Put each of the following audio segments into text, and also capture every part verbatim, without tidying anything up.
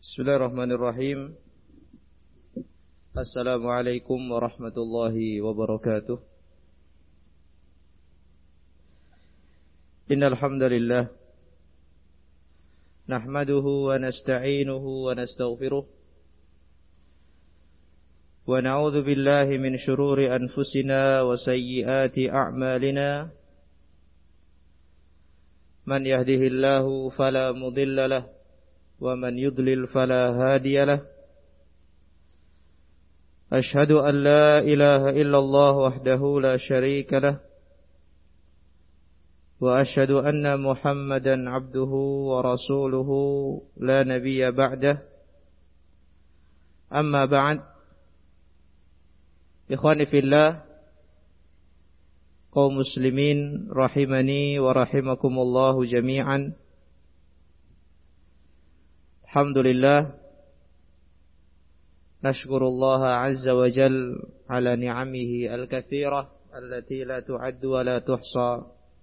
Bismillahirrahmanirrahim. Assalamualaikum warahmatullahi wabarakatuh. Innal hamdalillah nahmaduhu wa nasta'inuhu wa nastaghfiruh wa na'udzu billahi min shururi anfusina wa sayyiati a'malina. Man yahdihillahu fala mudilla lahu wa man yudlil fala hadiya lahu. Ashhadu an la ilaha illallah wahdahu la syarika lahu wa ashhadu anna Muhammadan abduhu wa rasuluhu la nabiyya ba'dah. Amma ba'd. Ikhwani fillah, kaum muslimin rahimani wa rahimakumullahu jami'an. Alhamdulillah, nashkurullah azza wa jal ala ni'amihi al-kathirah allati la tu'addu wa la tuhsa.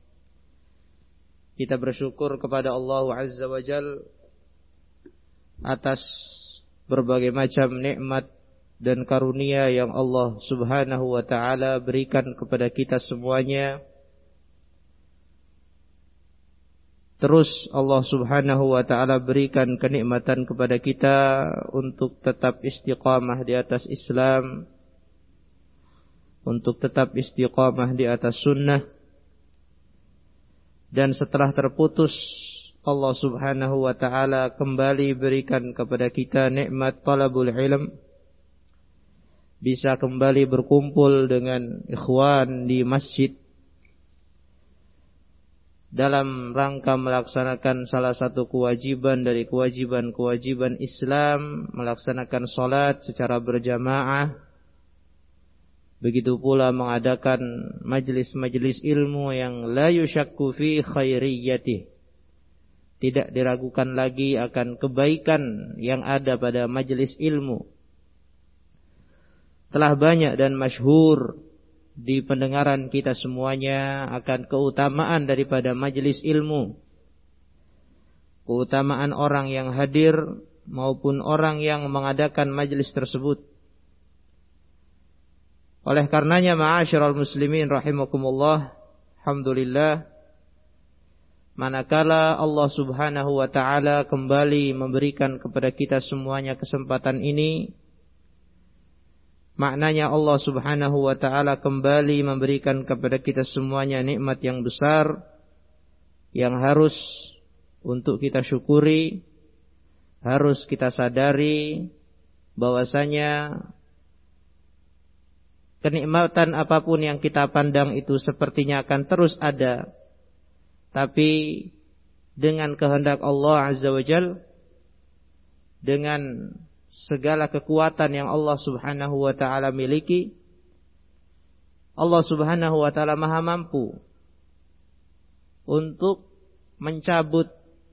Kita bersyukur kepada Allah azza wa jal atas berbagai macam nikmat dan karunia yang Allah subhanahu wa ta'ala berikan kepada kita semuanya. Terus Allah subhanahu wa ta'ala berikan kenikmatan kepada kita untuk tetap istiqamah di atas Islam, untuk tetap istiqamah di atas sunnah. Dan setelah terputus, Allah subhanahu wa ta'ala kembali berikan kepada kita nikmat talabul ilm, bisa kembali berkumpul dengan ikhwan di masjid dalam rangka melaksanakan salah satu kewajiban dari kewajiban-kewajiban Islam, melaksanakan salat secara berjamaah. Begitu pula mengadakan majlis-majlis ilmu yang la yusyakku fi khairiyyatih. Tidak diragukan lagi akan kebaikan yang ada pada majlis ilmu. Telah banyak dan masyhur di pendengaran kita semuanya akan keutamaan daripada majlis ilmu, keutamaan orang yang hadir maupun orang yang mengadakan majlis tersebut. Oleh karenanya, ma'asyiral muslimin rahimakumullah, alhamdulillah, manakala Allah subhanahu wa ta'ala kembali memberikan kepada kita semuanya kesempatan ini, maknanya Allah subhanahu wa ta'ala kembali memberikan kepada kita semuanya nikmat yang besar yang harus untuk kita syukuri, harus kita sadari bahwasanya kenikmatan apapun yang kita pandang itu sepertinya akan terus ada, tapi dengan kehendak Allah azza wa jal, dengan segala kekuatan yang Allah subhanahu wa ta'ala miliki, Allah subhanahu wa ta'ala maha mampu untuk mencabut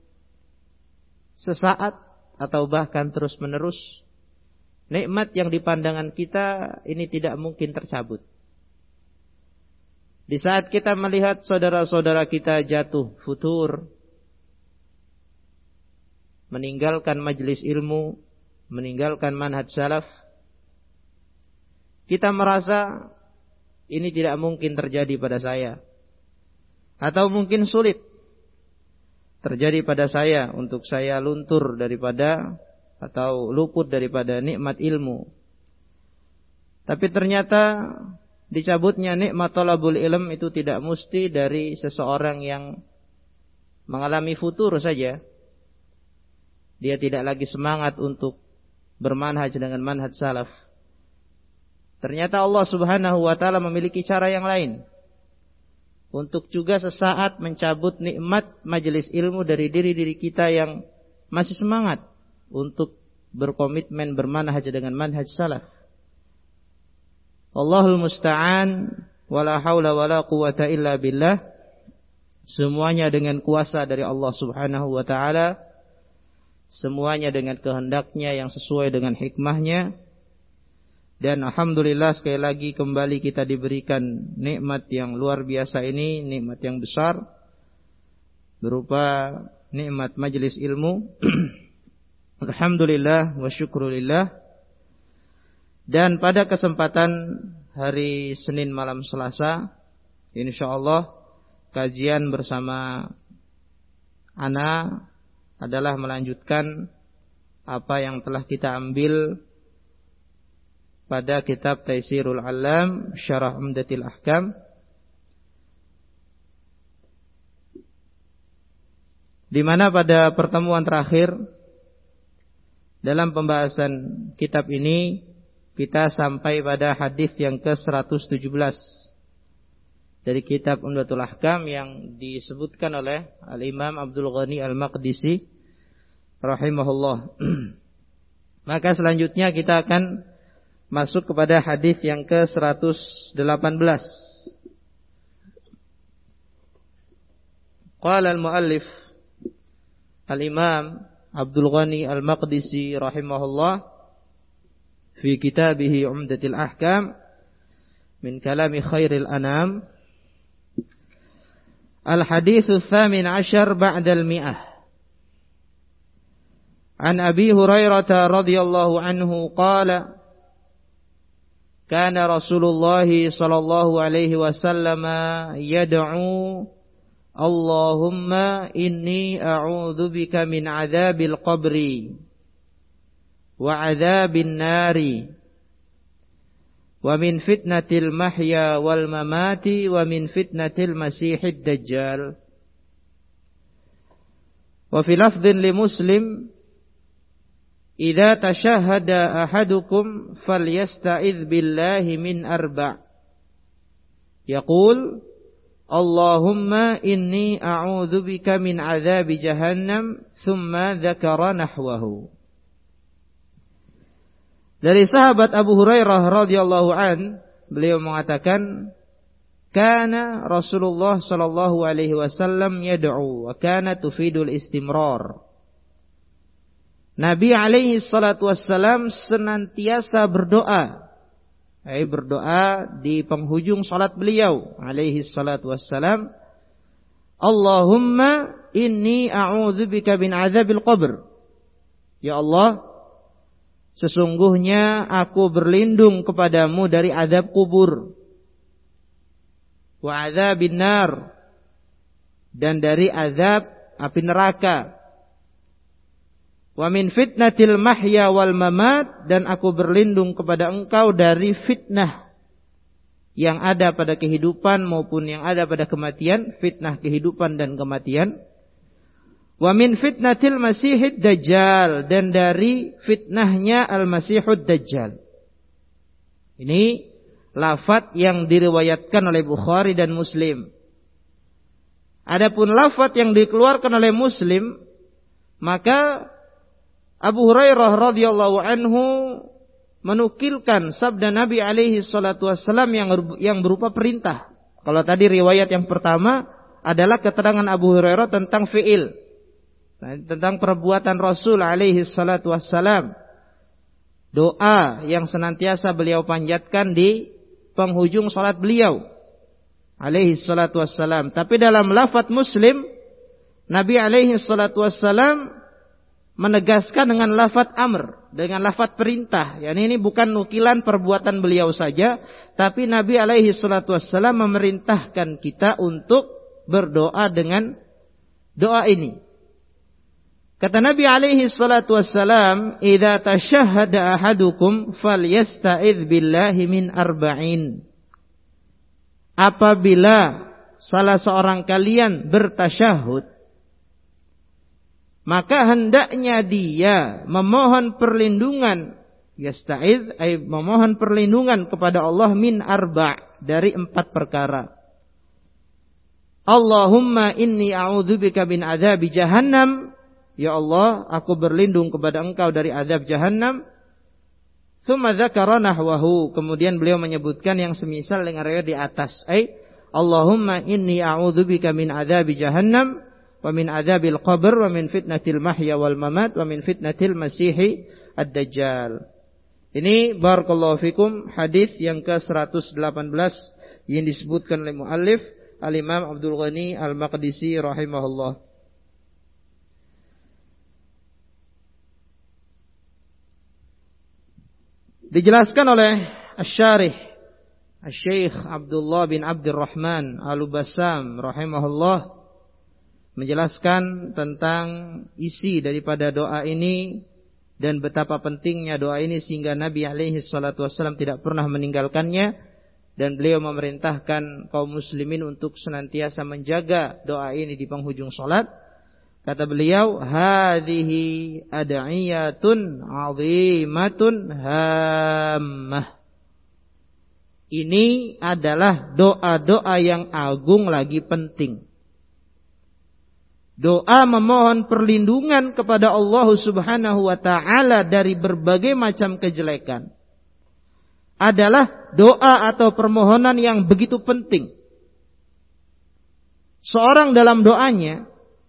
sesaat atau bahkan terus menerus nikmat yang di pandangan kita ini tidak mungkin tercabut. Di saat kita melihat saudara-saudara kita jatuh futur, meninggalkan majlis ilmu, meninggalkan manhaj salaf, kita merasa ini tidak mungkin terjadi pada saya, atau mungkin sulit terjadi pada saya untuk saya luntur daripada atau luput daripada nikmat ilmu. Tapi ternyata dicabutnya nikmat talabul ilm itu tidak mesti dari seseorang yang mengalami futur saja. Dia tidak lagi semangat untuk bermanhaj dengan manhaj salaf. Ternyata Allah subhanahu wa ta'ala memiliki cara yang lain untuk juga sesaat mencabut nikmat majelis ilmu dari diri-diri kita yang masih semangat untuk berkomitmen bermanhaj dengan manhaj salaf. Allahul musta'an, wala haula wala quwata illa billah. Semuanya dengan kuasa dari Allah subhanahu wa ta'ala, semuanya dengan kehendaknya yang sesuai dengan hikmahnya. Dan alhamdulillah sekali lagi kembali kita diberikan nikmat yang luar biasa ini, nikmat yang besar berupa nikmat majelis ilmu. Alhamdulillah wa syukrulillah. Dan pada kesempatan hari Senin malam Selasa, insyaallah kajian bersama ana adalah melanjutkan apa yang telah kita ambil pada kitab Taisirul Alam Syarah Umdatil Ahkam. Di mana pada pertemuan terakhir dalam pembahasan kitab ini kita sampai pada hadis yang ke seratus tujuh belas dari kitab Umdatul Ahkam yang disebutkan oleh Al-Imam Abdul Ghani Al-Maqdisi rahimahullah. Maka selanjutnya kita akan masuk kepada hadis yang ke seratus delapan belas. Qala al-muallif Al-Imam Abdul Ghani Al-Maqdisi rahimahullah fi kitabih Umdatul Ahkam min kalami khairil anam. Al-haditsu tsamin asyar ba'dal mi'ah. An Abi Hurairah radhiyallahu anhu qala kana Rasulullah sallallahu alaihi wasallam yad'u Allahumma inni a'udzu bika min 'adzabil qabri wa 'adzabin nari wa min fitnatil mahya wal mamati wa min fitnatil masihid dajjal. Wa fi lafdhin li Muslim idza tashahhada ahadukum falyasta'idz billahi min arba'. Yaqul Allahumma inni a'udzu bika min 'adzabi jahannam, thumma dzakara nahwahu. Dari sahabat Abu Hurairah radhiyallahu an, beliau mengatakan, kana Rasulullah sallallahu alaihi wasallam yad'u wa kana tufidul istimrar. Nabi alaihi salatu wassalam senantiasa berdoa. Ay berdoa di penghujung salat beliau alaihi salatu wassalam, Allahumma inni a'udzubika min adzabil qabr. Ya Allah, sesungguhnya aku berlindung kepadamu dari azab kubur, wa adzabin nar, dan dari azab api neraka, wa min fitnatil mahya wal mamat, dan aku berlindung kepada engkau dari fitnah yang ada pada kehidupan maupun yang ada pada kematian, fitnah kehidupan dan kematian. Wa min fitnatil masihid dajjal, dan dari fitnahnya al-masihud dajjal. Ini lafaz yang diriwayatkan oleh Bukhari dan Muslim. Adapun lafaz yang dikeluarkan oleh Muslim, maka Abu Hurairah radhiyallahu anhu menukilkan sabda Nabi alaihi salatu wassalam yang yang berupa perintah. Kalau tadi riwayat yang pertama adalah keterangan Abu Hurairah tentang fi'il, tentang perbuatan Rasul alaihi salatu wassalam, doa yang senantiasa beliau panjatkan di penghujung salat beliau alaihi salatu wassalam. Tapi dalam lafaz Muslim, Nabi alaihi salatu wassalam menegaskan dengan lafaz amr, dengan lafaz perintah. Yani ini bukan nukilan perbuatan beliau saja, tapi Nabi alaihi salatu wassalam memerintahkan kita untuk berdoa dengan doa ini. Kata Nabi alaihi salatu wassalam, idza tashahhada ahadukum falyasta'idz billahi min arba'in. Apabila salah seorang kalian bertasyahud, maka hendaknya dia memohon perlindungan, yasta'idz ay memohon perlindungan kepada Allah min arba', dari empat perkara. Allahumma inni a'udzubika min adzabi jahannam. Ya Allah, aku berlindung kepada engkau dari azab jahannam. Tsumma dzakara nahwahu, kemudian beliau menyebutkan yang semisal dengan riwayat di atas. Ay Allahumma inni a'udzubika min adzabi jahannam wa min adzabil qabr wa min fitnatil mahya wal mamat wa min fitnatil masihi ad-dajjal. Ini barakallahu fikum hadis yang ke seratus delapan belas yang disebutkan oleh muallif Al-Imam Abdul Ghani Al-Maqdisi rahimahullah. Dijelaskan oleh Asy-Syarih Asy-Syaikh Abdullah bin Abdurrahman Al-Bassam rahimahullah menjelaskan tentang isi daripada doa ini dan betapa pentingnya doa ini sehingga Nabi alaihi salatu wasallam tidak pernah meninggalkannya, dan beliau memerintahkan kaum muslimin untuk senantiasa menjaga doa ini di penghujung salat. Kata beliau, hadhihi ad'iyatun 'azimatun hammah. Ini adalah doa-doa yang agung lagi penting. Doa memohon perlindungan kepada Allah Subhanahu wa taala dari berbagai macam kejelekan adalah doa atau permohonan yang begitu penting. Seorang dalam doanya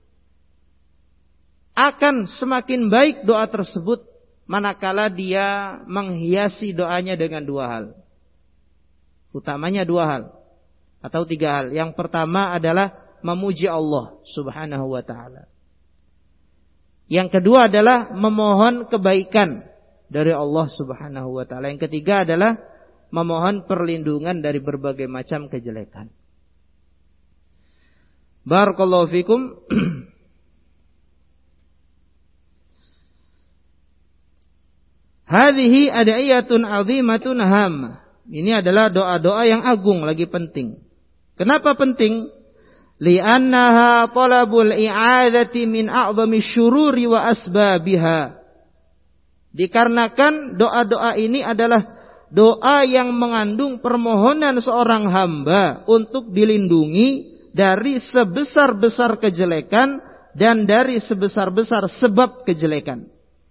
akan semakin baik doa tersebut manakala dia menghiasi doanya dengan dua hal. Utamanya dua hal atau tiga hal. Yang pertama adalah memuji Allah Subhanahu wa taala. Yang kedua adalah memohon kebaikan dari Allah Subhanahu wa taala. Yang ketiga adalah memohon perlindungan dari berbagai macam kejelekan. Barakallahu fikum. Hadhihi ad'iyatun 'azimatun hammah. Ini adalah doa-doa yang agung lagi penting. Kenapa penting? Li'annaha talabul i'adzati min a'zami syururi wa asbabiha. Dikarenakan doa-doa ini adalah doa yang mengandung permohonan seorang hamba untuk dilindungi dari sebesar-besar kejelekan dan dari sebesar-besar sebab kejelekan.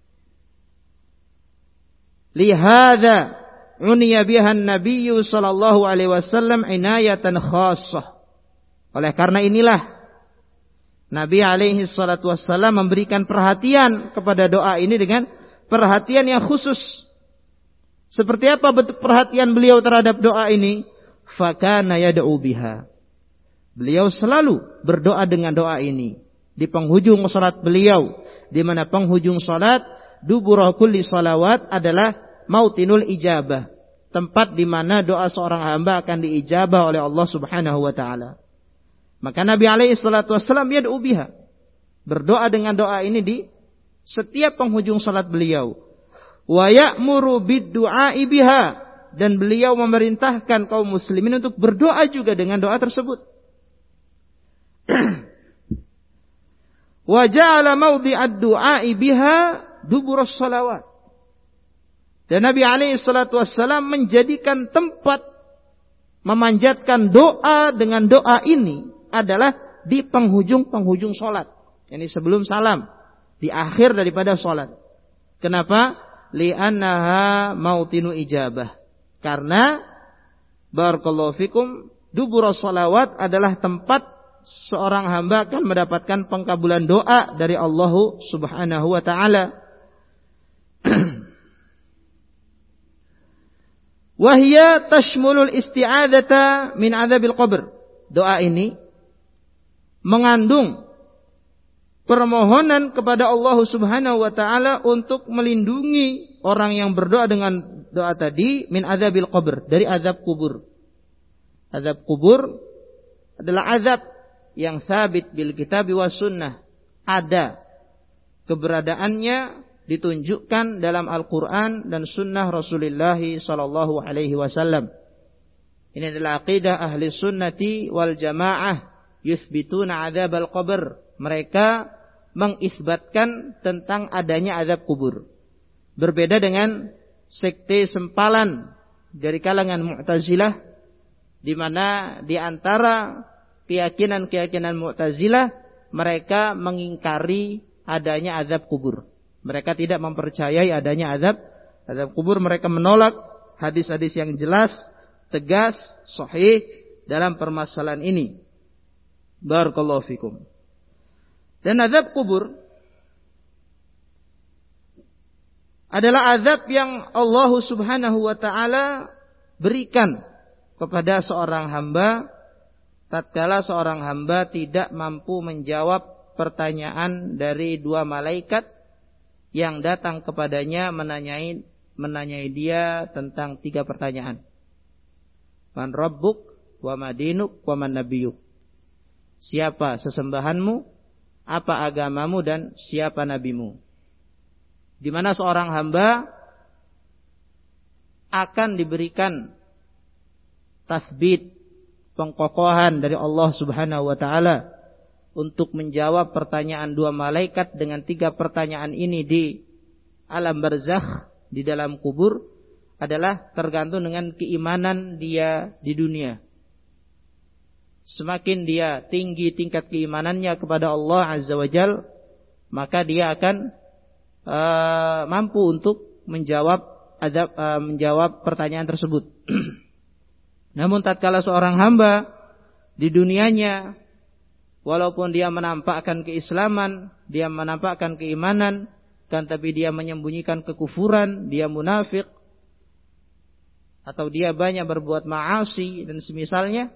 Lihada uniya bihan nabiyyu sallallahu alaihi wasallam inayatan khassah. Oleh karena inilah Nabi alaihi salatu wassalam memberikan perhatian kepada doa ini dengan perhatian yang khusus. Seperti apa bentuk perhatian beliau terhadap doa ini? Fakana yad'u biha. Beliau selalu berdoa dengan doa ini di penghujung salat beliau, di mana penghujung salat dubura kulli salawat adalah mautinul ijabah, tempat di mana doa seorang hamba akan diijabah oleh Allah Subhanahu wa taala. Maka Nabi alaihi salatu wasallam yad'u biha, berdoa dengan doa ini di setiap penghujung salat beliau. Wa ya'muru bid-du'a'i biha, dan beliau memerintahkan kaum muslimin untuk berdoa juga dengan doa tersebut. Wa ja'ala mawdi'ad du'a'i biha duburus salawat. Dan Nabi alaihi salatu wassalam menjadikan tempat memanjatkan doa dengan doa ini adalah di penghujung-penghujung salat. Yani sebelum salam, di akhir daripada salat. Kenapa? Li'annaha mautinu ijabah. Karena barakallahu fikum duburus salawat adalah tempat seorang hamba akan mendapatkan pengkabulan doa dari Allah Subhanahu wa taala. Wahya tashmulul isti'adzata min adzabil qabr. Doa ini mengandung permohonan kepada Allah Subhanahu wa taala untuk melindungi orang yang berdoa dengan doa tadi min adzabil qabr, dari azab kubur. Azab kubur adalah azab yang sabit bil kitab wa sunnah. Ada keberadaannya, ditunjukkan dalam Al-Quran dan sunnah Rasulullah sallallahu alaihi wasallam. Ini adalah aqidah ahli sunnati wal jamaah, yuthbituna azab al-qabr. Mereka mengisbatkan tentang adanya azab kubur. Berbeda dengan sekte sempalan dari kalangan Mu'tazilah, di mana di antara keyakinan-keyakinan Mu'tazilah mereka mengingkari adanya azab kubur. Mereka tidak mempercayai adanya azab azab kubur. Mereka menolak hadis-hadis yang jelas, tegas, sahih dalam permasalahan ini. Barakallahu fikum. Dan azab kubur adalah azab yang Allah Subhanahu wa taala berikan kepada seorang hamba tatkala seorang hamba tidak mampu menjawab pertanyaan dari dua malaikat yang datang kepadanya menanyai menanyai dia tentang tiga pertanyaan. Man rabbuk, wa madinuk, wa man nabiyuk. Siapa sesembahanmu, apa agamamu, dan siapa nabimu. Di mana seorang hamba akan diberikan tasbit, pengkokohan dari Allah Subhanahu wa taala untuk menjawab pertanyaan dua malaikat dengan tiga pertanyaan ini di alam barzakh, di dalam kubur, adalah tergantung dengan keimanan dia di dunia. Semakin dia tinggi tingkat keimanannya kepada Allah Azza wa Jal, maka dia akan uh, mampu untuk menjawab adab, uh, menjawab pertanyaan tersebut. Namun tatkala seorang hamba di dunianya, walaupun dia menampakkan keislaman, dia menampakkan keimanan, kan tapi dia menyembunyikan kekufuran, dia munafik, atau dia banyak berbuat maasi dan semisalnya,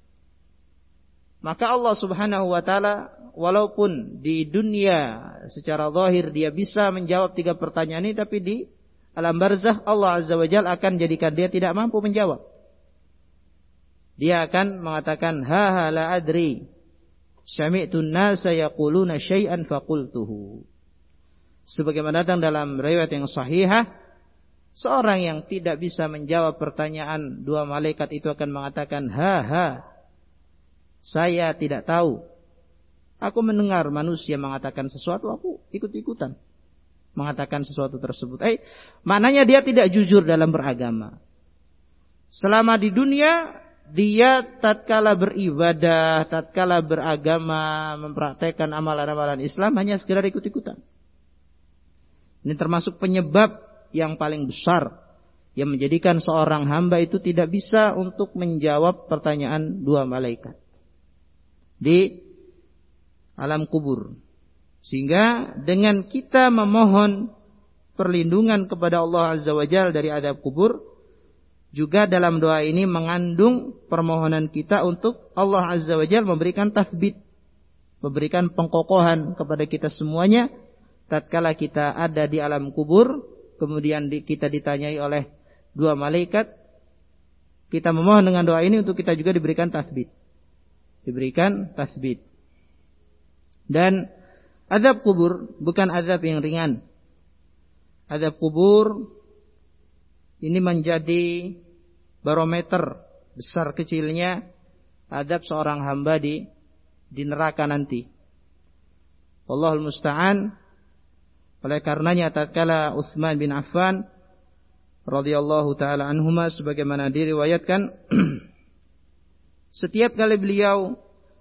maka Allah Subhanahu wa taala walaupun di dunia secara zahir dia bisa menjawab tiga pertanyaan ini, tapi di alam barzakh Allah Azza wa Jalla akan jadikan dia tidak mampu menjawab. Dia akan mengatakan, ha ha la adri, sami'tun nasa yaquluna syai'an faqultuhu. Sebagaimana datang dalam riwayat yang sahihah, seorang yang tidak bisa menjawab pertanyaan dua malaikat itu akan mengatakan, ha ha, saya tidak tahu. Aku mendengar manusia mengatakan sesuatu, aku ikut-ikutan mengatakan sesuatu tersebut. Eh, maknanya dia tidak jujur dalam beragama. Selama di dunia, dia tatkala beribadah, tatkala beragama, mempraktekkan amalan-amalan Islam, hanya sekedar ikut-ikutan. Ini termasuk penyebab yang paling besar yang menjadikan seorang hamba itu tidak bisa untuk menjawab pertanyaan dua malaikat di alam kubur. Sehingga dengan kita memohon perlindungan kepada Allah Azza wa Jalla dari azab kubur, juga dalam doa ini mengandung permohonan kita untuk Allah Azza wa Jalla memberikan tathbit, memberikan pengkokohan kepada kita semuanya tatkala kita ada di alam kubur, kemudian di, kita ditanyai oleh dua malaikat. Kita memohon dengan doa ini untuk kita juga diberikan tathbit, diberikan tathbit. Dan azab kubur bukan azab yang ringan. Azab kubur ini menjadi barometer besar kecilnya azab seorang hamba di di neraka nanti. Wallahul musta'an. Oleh karenanya tatkala Utsman bin Affan radhiyallahu taala anhuma sebagaimana diriwayatkan, setiap kali beliau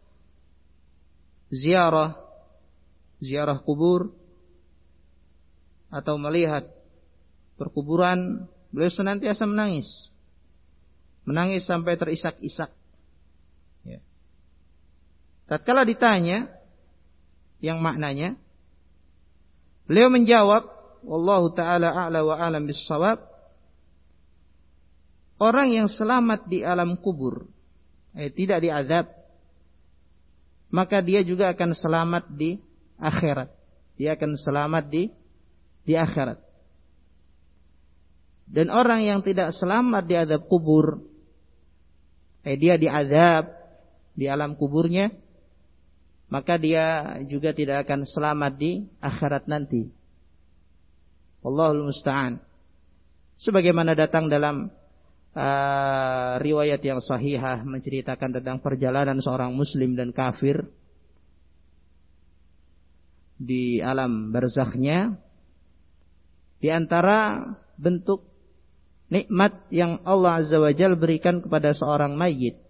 ziarah ziarah kubur atau melihat perkuburan, beliau senantiasa menangis. Menangis sampai terisak-isak. Ya. Tatkala ditanya yang maknanya, beliau menjawab, wallahu taala a'la wa a'lam bis-shawab, orang yang selamat di alam kubur, eh, tidak diazab, maka dia juga akan selamat di akhirat. Dia akan selamat di di akhirat. Dan orang yang tidak selamat di azab kubur, eh dia diazab di alam kuburnya, maka dia juga tidak akan selamat di akhirat nanti. Wallahul musta'an. Sebagaimana datang dalam uh, riwayat yang sahihah menceritakan tentang perjalanan seorang muslim dan kafir di alam barzakhnya, di antara bentuk nikmat yang Allah Azza wa Jalla berikan kepada seorang mayit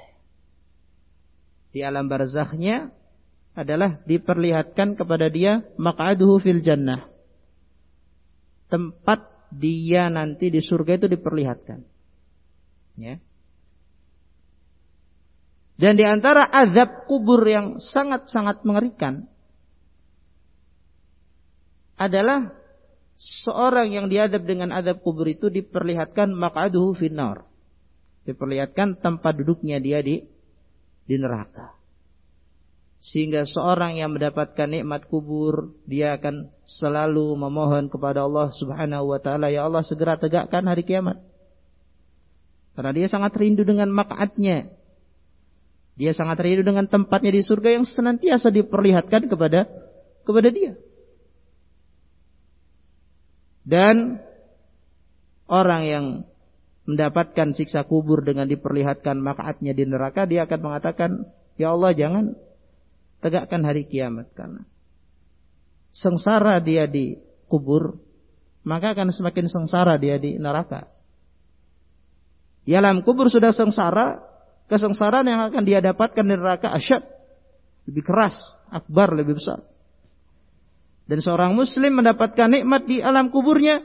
di alam barzakhnya adalah diperlihatkan kepada dia maq'aduhu fil jannah. Tempat dia nanti di surga itu diperlihatkan. Ya. Dan di antara azab kubur yang sangat-sangat mengerikan adalah seorang yang diazab dengan azab kubur itu diperlihatkan maq'aduhu finnar. Diperlihatkan tempat duduknya dia di di neraka. Sehingga seorang yang mendapatkan nikmat kubur, dia akan selalu memohon kepada Allah Subhanahu wa taala, ya Allah segera tegakkan hari kiamat. Karena dia sangat rindu dengan maq'adnya. Dia sangat rindu dengan tempatnya di surga yang senantiasa diperlihatkan kepada kepada dia. Dan orang yang mendapatkan siksa kubur dengan diperlihatkan maq'adnya di neraka, dia akan mengatakan, ya Allah jangan tegakkan hari kiamat, karena sengsara dia di kubur, maka akan semakin sengsara dia di neraka. Di alam kubur sudah sengsara, kesengsaraan yang akan dia dapatkan di neraka asyad, lebih keras, akbar, lebih besar. Dan seorang muslim mendapatkan nikmat di alam kuburnya,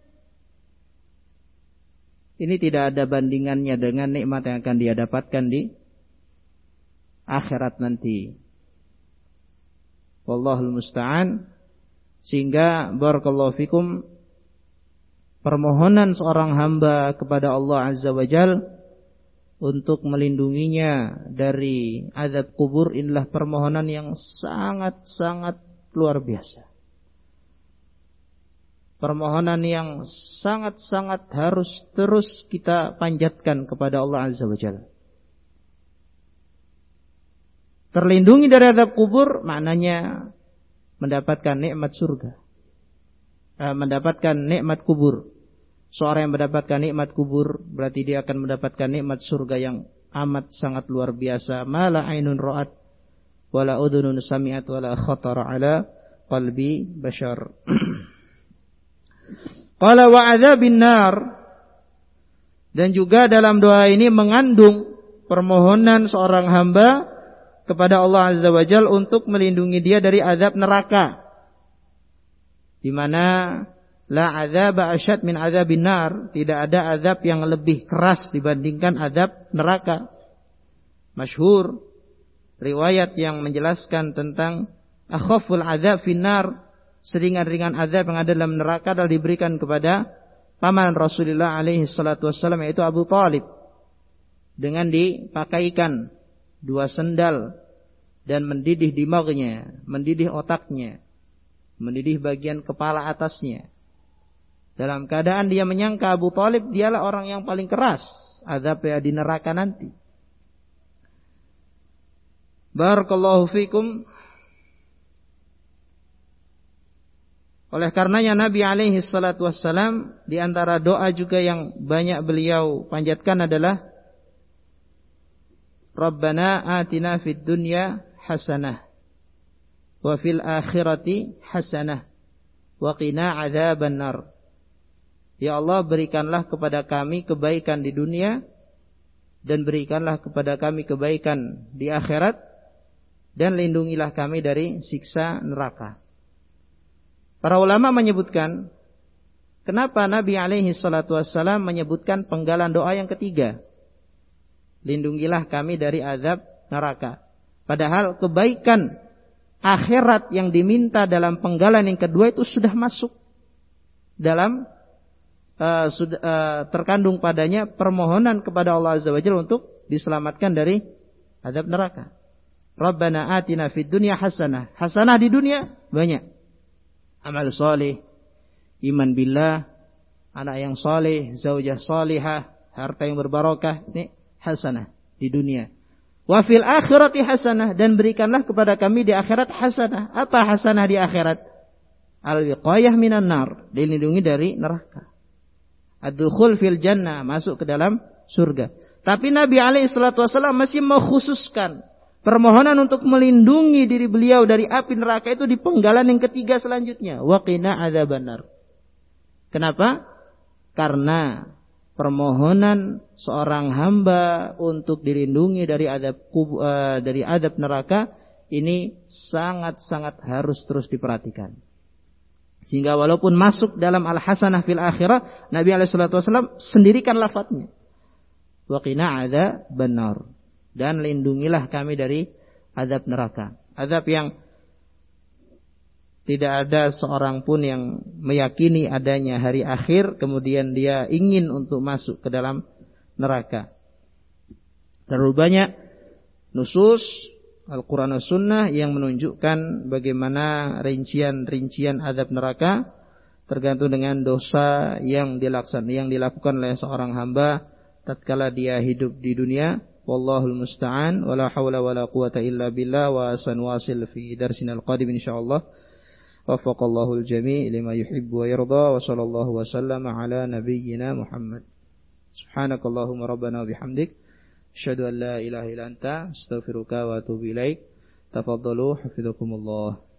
ini tidak ada bandingannya dengan nikmat yang akan dia dapatkan di akhirat nanti. Wallahul musta'an. Sehingga barakallahu fikum, permohonan seorang hamba kepada Allah Azza wa Jal untuk melindunginya dari azab kubur, inilah permohonan yang sangat-sangat luar biasa. Permohonan yang sangat-sangat harus terus kita panjatkan kepada Allah Azza wa Jalla. Terlindungi dari azab kubur maknanya mendapatkan nikmat surga, eh, mendapatkan nikmat kubur. Seorang yang mendapatkan nikmat kubur berarti dia akan mendapatkan nikmat surga yang amat sangat luar biasa. Mala ainun ra'at wala udhunun sami'at wala khatara ala qalbi bashar. Qala wa adzabin nar. Dan juga dalam doa ini mengandung permohonan seorang hamba kepada Allah Azza wa Jalla untuk melindungi dia dari azab neraka. Di mana la adzaba asyad min adzabin nar, tidak ada azab yang lebih keras dibandingkan azab neraka. Masyhur riwayat yang menjelaskan tentang akhaful adzab finnar, seringan-ringan azab yang ada dalam neraka adalah diberikan kepada paman Rasulullah alaihi salatu wassalam, yaitu Abu Talib, dengan dipakaikan dua sendal dan mendidih dimagnya, mendidih otaknya, mendidih bagian kepala atasnya, dalam keadaan dia menyangka Abu Talib dialah orang yang paling keras azabnya di neraka nanti. Barakallahu fikum. Oleh karenanya Nabi alaihi salatu wassalam, di antara doa juga yang banyak beliau panjatkan adalah Rabbana atina fid dunya hasanah wa fil akhirati hasanah wa qina adzaban nar. Ya Allah, berikanlah kepada kami kebaikan di dunia dan berikanlah kepada kami kebaikan di akhirat, dan lindungilah kami dari siksa neraka. Para ulama menyebutkan, kenapa Nabi alaihi salatu wassalam menyebutkan penggalan doa yang ketiga, lindungilah kami dari azab neraka. Padahal kebaikan akhirat yang diminta dalam penggalan yang kedua itu sudah masuk dalam uh, sudah, uh, terkandung padanya permohonan kepada Allah Azza wa Jalla untuk diselamatkan dari azab neraka. Rabbana atina fid dunya hasanah. Hasanah di dunia banyak. Amal saleh, iman billah, anak yang saleh, zaujah salihah, harta yang berbarokah, ini hasanah di dunia. Wa fil akhirati hasanah, dan berikanlah kepada kami di akhirat hasanah. Apa hasanah di akhirat? Al-wiqayah minan nar, dilindungi dari neraka. Ad-dukhul fil jannah, masuk ke dalam surga. Tapi Nabi alaihi salatu wasallam masih mengkhususkan permohonan untuk melindungi diri beliau dari api neraka itu di penggalan yang ketiga selanjutnya. Wa qina adzaban nar. Kenapa? Karena permohonan seorang hamba untuk dilindungi dari azab kub, uh, dari azab neraka ini sangat-sangat harus terus diperhatikan. Sehingga walaupun masuk dalam al-hasanah fil akhirah, Nabi alaihi salatu wasallam sendirikan lafadznya. Wa qina adzaban nar. Dan lindungilah kami dari azab neraka. Azab yang tidak ada seorang pun yang meyakini adanya hari akhir, kemudian dia ingin untuk masuk ke dalam neraka. Terlalu banyak nusus Al-Quran dan Sunnah yang menunjukkan bagaimana rincian-rincian azab neraka tergantung dengan dosa yang dilaksanakan, yang dilakukan oleh seorang hamba tatkala dia hidup di dunia. Wallahul musta'an, wala haula wala quwata illa billah. Wa sanwasil fi darsina al-qadim insyaallah. Waffaqallahu al-jami' lima yuhibbu wa yarda. Wa sallallahu wa sallama ala nabiyyina Muhammad. Subhanakallahumma rabbana wa bihamdik, asyhadu an la ilaha illa anta, astaghfiruka wa atubu ilaik. Tafaddalu hafizakumullah.